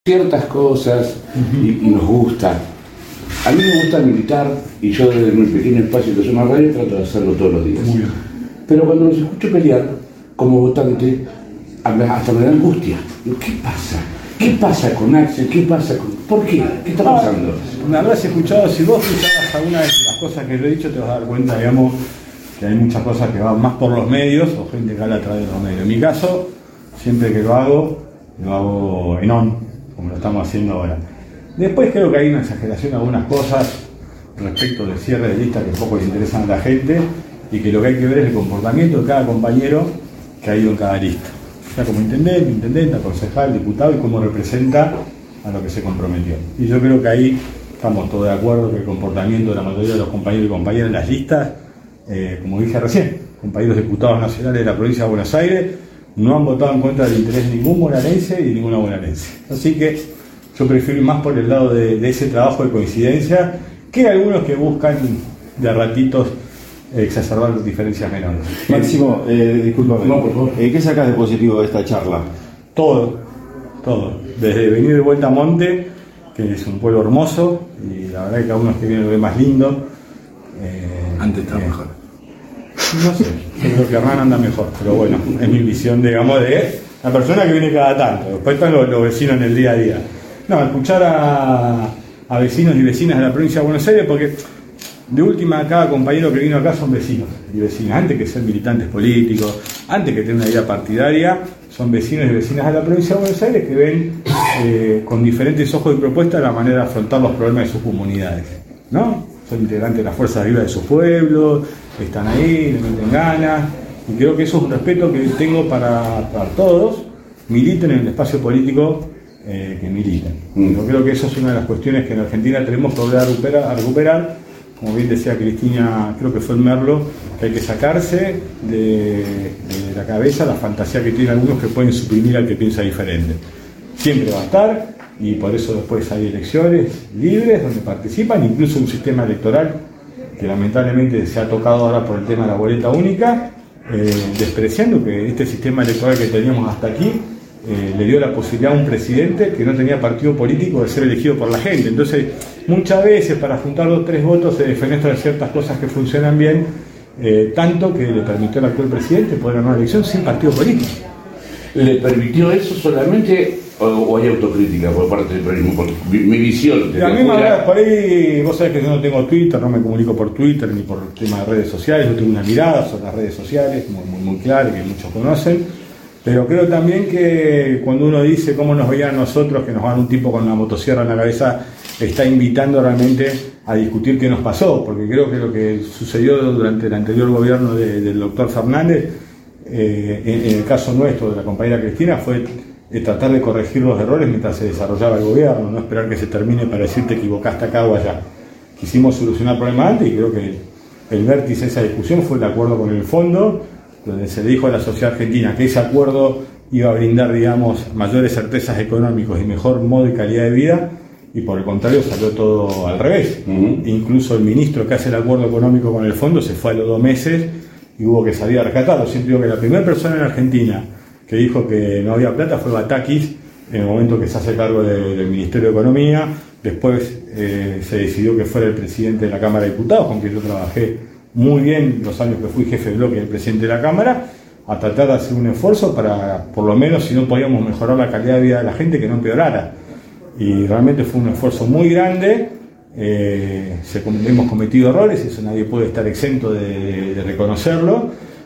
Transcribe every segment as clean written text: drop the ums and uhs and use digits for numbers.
ciertas cosas y nos gusta. A mí me gusta militar y yo desde mi pequeño espacio que soy una radio trato de hacerlo todos los días. Pero cuando los escucho pelear como votante, hasta me da angustia. ¿Qué pasa? ¿Qué pasa con Axel? ¿Qué pasa con...? ¿Por qué? ¿Qué está pasando? Me habrás escuchado, si vos escuchabas alguna de las cosas que yo he dicho, te vas a dar cuenta, digamos, que hay muchas cosas que van más por los medios o gente que habla a través de los medios. En mi caso, siempre que lo hago en on, como lo estamos haciendo ahora. Después creo que hay una exageración en algunas cosas respecto del cierre de listas que poco le interesan a la gente y que lo que hay que ver es el comportamiento de cada compañero que ha ido en cada lista. O sea, como intendente, concejal, diputado y cómo representa a lo que se comprometió. Y yo creo que ahí estamos todos de acuerdo que el comportamiento de la mayoría de los compañeros y compañeras en las listas, como dije recién, compañeros diputados nacionales de la provincia de Buenos Aires, no han votado en contra del interés de ningún bonaerense y de ninguna bonaerense. Así que yo prefiero ir más por el lado de ese trabajo de coincidencia que algunos que buscan de ratitos exacerbar las diferencias menores. Máximo, discúlpame, No, por favor. ¿Qué sacas de positivo de esta charla? Todo. Desde venir de vuelta a Monte, que es un pueblo hermoso, y la verdad que cada uno que viene lo ve más lindo. Antes estaba mejor. No sé, yo creo que Hernán anda mejor, pero bueno, es mi visión, digamos, de la persona que viene cada tanto. Después están los vecinos en el día a día. No, escuchar a vecinos y vecinas de la provincia de Buenos Aires, porque de última cada compañero que vino acá son vecinos y vecinas, antes que ser militantes políticos, antes que tener una vida partidaria, son vecinos y vecinas de la provincia de Buenos Aires que ven con diferentes ojos y propuestas la manera de afrontar los problemas de sus comunidades, ¿no? Son integrantes de las fuerzas vivas de sus pueblos, están ahí, le meten ganas, y creo que eso es un respeto que tengo para todos, militen en el espacio político que militen. Yo creo que eso es una de las cuestiones que en Argentina tenemos que volver a recuperar, como bien decía Cristina, creo que fue el Merlo, que hay que sacarse de la cabeza la fantasía que tienen algunos que pueden suprimir al que piensa diferente. Siempre va a estar, y por eso después hay elecciones libres donde participan, incluso un sistema electoral que lamentablemente se ha tocado ahora por el tema de la boleta única, despreciando que este sistema electoral que teníamos hasta aquí le dio la posibilidad a un presidente que no tenía partido político de ser elegido por la gente. Entonces, muchas veces para juntar 2 o 3 votos se defenestran ciertas cosas que funcionan bien, tanto que le permitió al actual presidente poder ganar una elección sin partido político. ¿Le permitió eso solamente o hay autocrítica por parte del peronismo? Porque mi visión... A mí por ahí, vos sabés que yo no tengo Twitter, no me comunico por Twitter ni por el tema de redes sociales, yo tengo una mirada sobre las redes sociales muy clara y que muchos conocen, pero creo también que cuando uno dice cómo nos veían nosotros, que nos van un tipo con una motosierra en la cabeza, está invitando realmente a discutir qué nos pasó, porque creo que lo que sucedió durante el anterior gobierno del doctor Fernández, en el caso nuestro de la compañera Cristina, fue tratar de corregir los errores mientras se desarrollaba el gobierno, no esperar que se termine para decir te equivocaste acá o allá. Quisimos solucionar el problema antes y creo que el vértice de esa discusión fue el acuerdo con el fondo, donde se le dijo a la sociedad argentina que ese acuerdo iba a brindar, digamos, mayores certezas económicas y mejor modo y calidad de vida, y por el contrario salió todo al revés. Incluso el ministro que hace el acuerdo económico con el fondo se fue a los 2 meses y hubo que salir a rescatarlo. Siempre digo que la primera persona en Argentina que dijo que no había plata fue Batakis, en el momento que se hace cargo del Ministerio de Economía. Después se decidió que fuera el presidente de la Cámara de Diputados, con quien yo trabajé muy bien los años que fui jefe de bloque del presidente de la Cámara, a tratar de hacer un esfuerzo para, por lo menos, si no podíamos mejorar la calidad de vida de la gente, que no empeorara. Y realmente fue un esfuerzo muy grande. Hemos cometido errores, eso nadie puede estar exento de reconocerlo,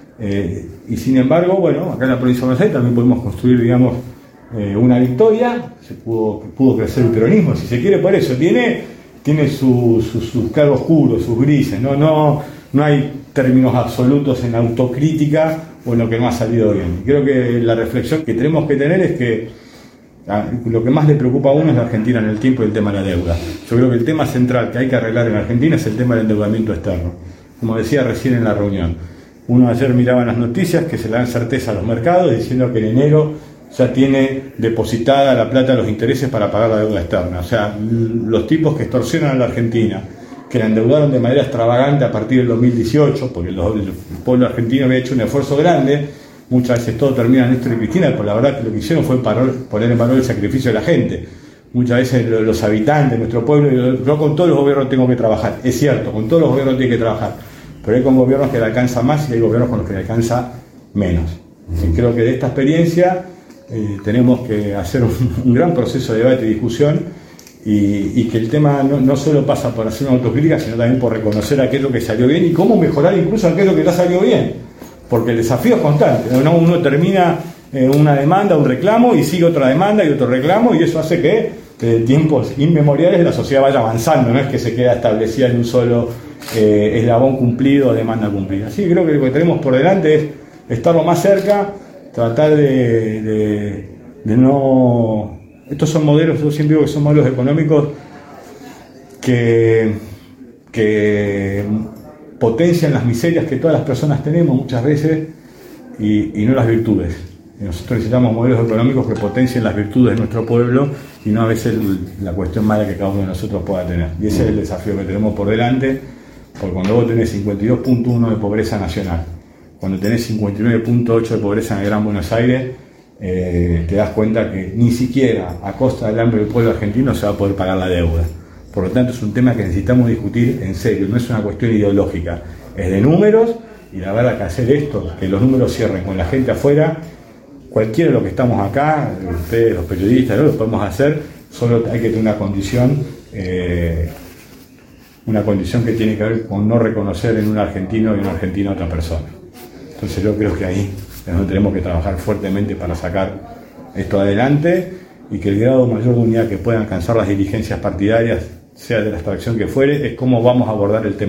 y sin embargo, bueno, acá en la provincia de Buenos Aires también pudimos construir, digamos, una victoria. Pudo crecer el peronismo, si se quiere, por eso tiene sus claroscuros, sus grises, no hay términos absolutos en autocrítica o en lo que no ha salido bien. Creo que la reflexión que tenemos que tener es que lo que más le preocupa a uno es la Argentina en el tiempo y el tema de la deuda. Yo creo que el tema central que hay que arreglar en Argentina es el tema del endeudamiento externo. Como decía recién en la reunión, uno ayer miraba en las noticias que se le dan certeza a los mercados diciendo que en enero ya tiene depositada la plata de los intereses para pagar la deuda externa. O sea, los tipos que extorsionan a la Argentina, que la endeudaron de manera extravagante a partir del 2018, porque el pueblo argentino había hecho un esfuerzo grande, muchas veces todo termina en Néstor y Cristina, pero la verdad que lo que hicieron fue poner en valor el sacrificio de la gente. muchas veces los habitantes de nuestro pueblo, yo con todos los gobiernos tengo que trabajar, es cierto, con todos los gobiernos tiene que trabajar, pero hay con gobiernos que le alcanza más y hay gobiernos con los que le alcanza menos. Y creo que de esta experiencia tenemos que hacer un gran proceso de debate y discusión, y que el tema no solo pasa por hacer una autocrítica, sino también por reconocer aquello que salió bien y cómo mejorar incluso aquello que no salió bien, porque el desafío es constante, ¿no? Uno termina una demanda, un reclamo, y sigue otra demanda y otro reclamo, y eso hace que de tiempos inmemoriales la sociedad vaya avanzando, no es que se queda establecida en un solo eslabón cumplido o demanda cumplida. Así que creo que lo que tenemos por delante es estarlo más cerca, tratar de no... Estos son modelos, yo siempre digo que son modelos económicos que potencian las miserias que todas las personas tenemos muchas veces y no las virtudes. Nosotros necesitamos modelos económicos que potencien las virtudes de nuestro pueblo y no a veces la cuestión mala que cada uno de nosotros pueda tener. Y ese es el desafío que tenemos por delante, porque cuando vos tenés 52.1 de pobreza nacional, cuando tenés 59.8 de pobreza en el Gran Buenos Aires, te das cuenta que ni siquiera a costa del hambre del pueblo argentino se va a poder pagar la deuda. Por lo tanto, es un tema que necesitamos discutir en serio, no es una cuestión ideológica, es de números, y la verdad que hacer esto, que los números cierren con la gente afuera, cualquiera de los que estamos acá, ustedes, los periodistas, ¿no? Lo podemos hacer, solo hay que tener una condición que tiene que ver con no reconocer en un argentino y en un argentino a otra persona. Entonces yo creo que ahí es donde tenemos que trabajar fuertemente para sacar esto adelante, y que el grado mayor de unidad que puedan alcanzar las dirigencias partidarias, sea de la extracción que fuere, es cómo vamos a abordar el tema.